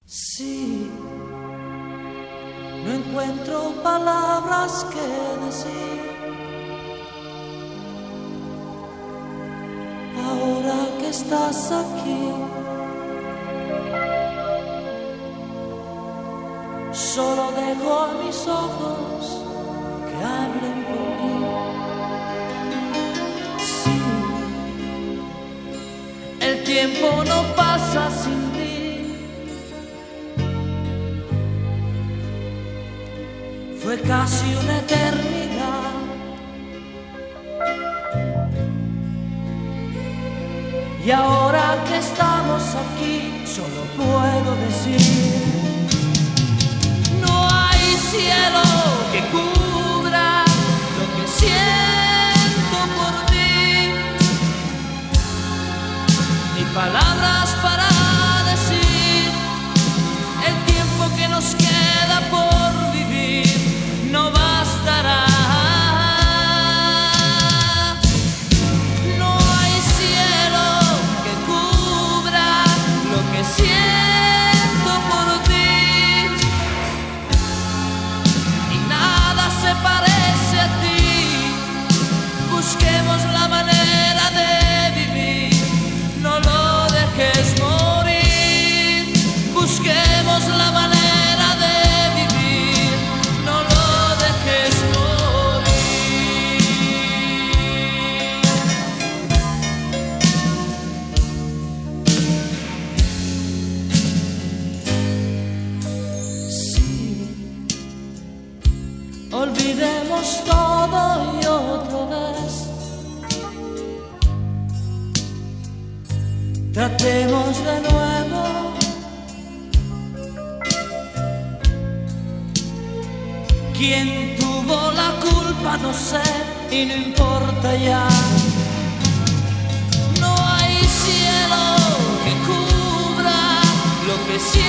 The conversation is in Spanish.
Sí, no encuentro palabras que decir. Ahora que estás aquí, solo dejo a mis ojos que hablen por mí. Sí, el tiempo no pasa sin ti. Fue casi una eternidad. Y ahora que estamos aquí, solo puedo decir: no hay cielo que cubra lo que siento por ti, ni palabras para decir el tiempo que nos queda por vivir. No bastará. No hay cielo que cubra lo que siento por ti, y nada se parece a ti. Busquemos la manera de vivir, no lo dejes morir. Busquemos la manera de vivir, no lo dejes morir. Sí, olvidemos todo y otra vez tratemos de nuevo. Quien tuvo la culpa no sé, y no importa ya. No hay cielo que cubra lo que siento